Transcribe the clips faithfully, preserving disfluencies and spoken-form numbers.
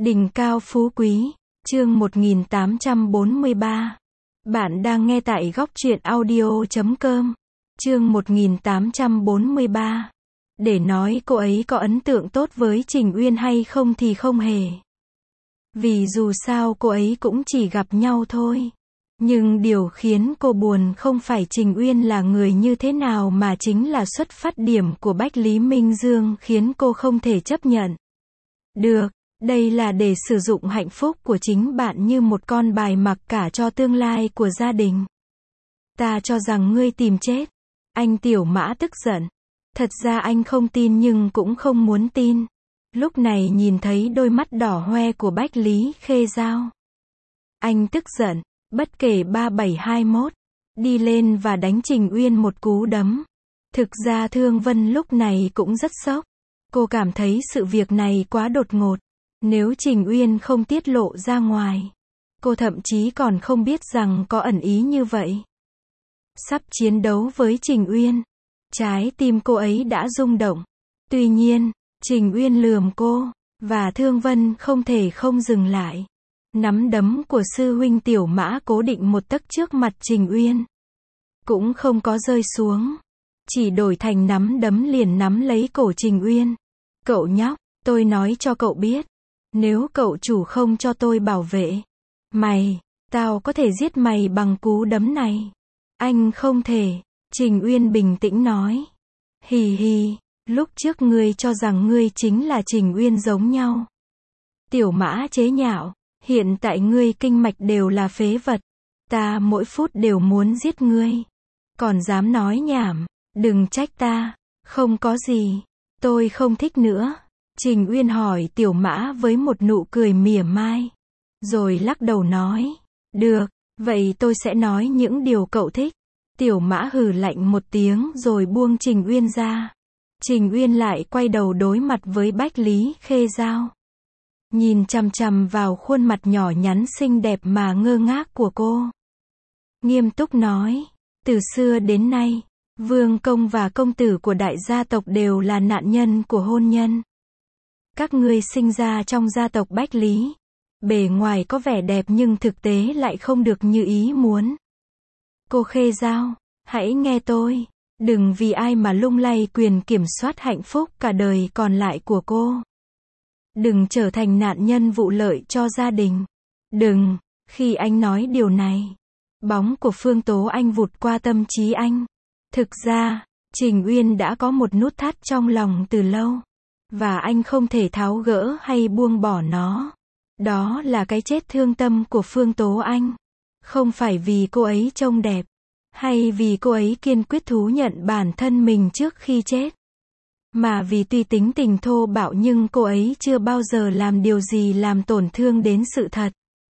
Đỉnh cao phú quý, chương một nghìn tám trăm bốn mươi ba. Bạn đang nghe tại góc truyện audio chấm com. Chương một nghìn tám trăm bốn mươi ba. Để nói cô ấy có ấn tượng tốt với Trình Uyên hay không thì không hề. Vì dù sao cô ấy cũng chỉ gặp nhau thôi. Nhưng điều khiến cô buồn không phải Trình Uyên là người như thế nào mà chính là xuất phát điểm của Bách Lý Minh Dương khiến cô không thể chấp nhận. Được, đây là để sử dụng hạnh phúc của chính bạn như một con bài mặc cả cho tương lai của gia đình. Ta cho rằng ngươi tìm chết. Anh Tiểu Mã tức giận. Thật ra anh không tin nhưng cũng không muốn tin. Lúc này nhìn thấy đôi mắt đỏ hoe của Bách Lý Khê Giao. Anh tức giận, bất kể ba bảy hai mốt, đi lên và đánh Trình Uyên một cú đấm. Thực ra Thương Vân lúc này cũng rất sốc. Cô cảm thấy sự việc này quá đột ngột. Nếu Trình Uyên không tiết lộ ra ngoài, cô thậm chí còn không biết rằng có ẩn ý như vậy. Sắp chiến đấu với Trình Uyên, trái tim cô ấy đã rung động. Tuy nhiên, Trình Uyên lườm cô, và Thương Vân không thể không dừng lại. Nắm đấm của sư huynh Tiểu Mã cố định một tấc trước mặt Trình Uyên. Cũng không có rơi xuống. Chỉ đổi thành nắm đấm liền nắm lấy cổ Trình Uyên. Cậu nhóc, tôi nói cho cậu biết. Nếu cậu chủ không cho tôi bảo vệ mày, tao có thể giết mày bằng cú đấm này. Anh không thể. Trình Uyên bình tĩnh nói. Hì hì, lúc trước ngươi cho rằng ngươi chính là Trình Uyên giống nhau. Tiểu Mã chế nhạo, hiện tại ngươi kinh mạch đều là phế vật. Ta mỗi phút đều muốn giết ngươi. Còn dám nói nhảm, đừng trách ta. Không có gì, tôi không thích nữa. Trình Uyên hỏi Tiểu Mã với một nụ cười mỉa mai. Rồi lắc đầu nói. Được, vậy tôi sẽ nói những điều cậu thích. Tiểu Mã hừ lạnh một tiếng rồi buông Trình Uyên ra. Trình Uyên lại quay đầu đối mặt với Bách Lý Khê Giao. Nhìn chằm chằm vào khuôn mặt nhỏ nhắn xinh đẹp mà ngơ ngác của cô. Nghiêm túc nói. Từ xưa đến nay, vương công và công tử của đại gia tộc đều là nạn nhân của hôn nhân. Các ngươi sinh ra trong gia tộc Bách Lý. Bề ngoài có vẻ đẹp nhưng thực tế lại không được như ý muốn. Cô Khê Giao, hãy nghe tôi. Đừng vì ai mà lung lay quyền kiểm soát hạnh phúc cả đời còn lại của cô. Đừng trở thành nạn nhân vụ lợi cho gia đình. Đừng, khi anh nói điều này, bóng của Phương Tố Anh vụt qua tâm trí anh. Thực ra, Trình Uyên đã có một nút thắt trong lòng từ lâu. Và anh không thể tháo gỡ hay buông bỏ nó. Đó là cái chết thương tâm của Phương Tố Anh. Không phải vì cô ấy trông đẹp, hay vì cô ấy kiên quyết thú nhận bản thân mình trước khi chết. Mà vì tuy tính tình thô bạo nhưng cô ấy chưa bao giờ làm điều gì làm tổn thương đến sự thật.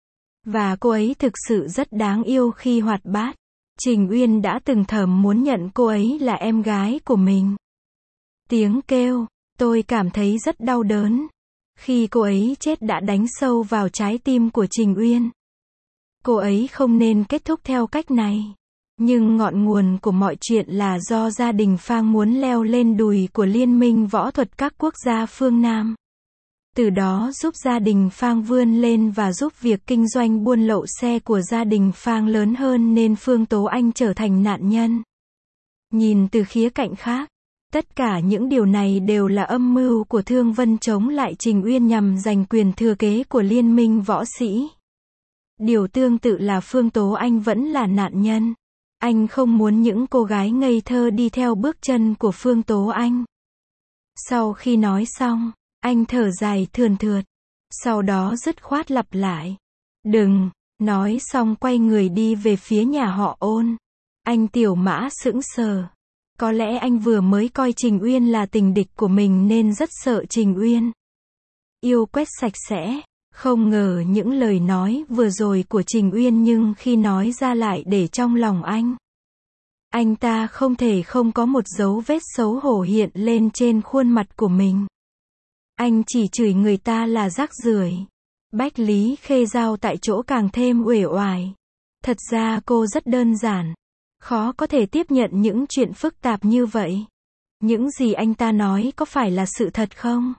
Và cô ấy thực sự rất đáng yêu khi hoạt bát. Trình Uyên đã từng thầm muốn nhận cô ấy là em gái của mình. Tiếng kêu, tôi cảm thấy rất đau đớn. Khi cô ấy chết đã đánh sâu vào trái tim của Trình Uyên. Cô ấy không nên kết thúc theo cách này. Nhưng ngọn nguồn của mọi chuyện là do gia đình Phang muốn leo lên đùi của Liên minh võ thuật các quốc gia phương Nam. Từ đó giúp gia đình Phang vươn lên và giúp việc kinh doanh buôn lậu xe của gia đình Phang lớn hơn nên Phương Tố Anh trở thành nạn nhân. Nhìn từ khía cạnh khác, tất cả những điều này đều là âm mưu của Thương Vân chống lại Trình Uyên nhằm giành quyền thừa kế của Liên minh võ sĩ. Điều tương tự là Phương Tố Anh vẫn là nạn nhân. Anh không muốn những cô gái ngây thơ đi theo bước chân của Phương Tố Anh. Sau khi nói xong, anh thở dài thườn thượt. Sau đó dứt khoát lặp lại. Đừng, nói xong quay người đi về phía nhà họ Ôn. Anh Tiểu Mã sững sờ. Có lẽ anh vừa mới coi Trình Uyên là tình địch của mình nên rất sợ Trình Uyên yêu quét sạch sẽ. Không ngờ những lời nói vừa rồi của Trình Uyên nhưng khi nói ra lại để trong lòng anh. Anh ta không thể không có một dấu vết xấu hổ hiện lên trên khuôn mặt của mình. Anh chỉ chửi người ta là rác rưởi. Bách Lý Khê Giao tại chỗ càng thêm uể oải. Thật ra cô rất đơn giản. Khó có thể tiếp nhận những chuyện phức tạp như vậy. Những gì anh ta nói có phải là sự thật không?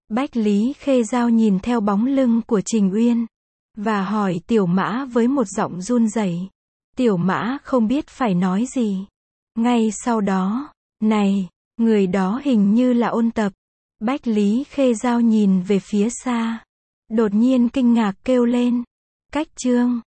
Bách Lý Khê Dao nhìn theo bóng lưng của Trình Uyên, và hỏi Tiểu Mã với một giọng run rẩy. Tiểu Mã không biết phải nói gì. Ngay sau đó, này, người đó hình như là Ôn Tập. Bách Lý Khê Dao nhìn về phía xa, đột nhiên kinh ngạc kêu lên. Cách chương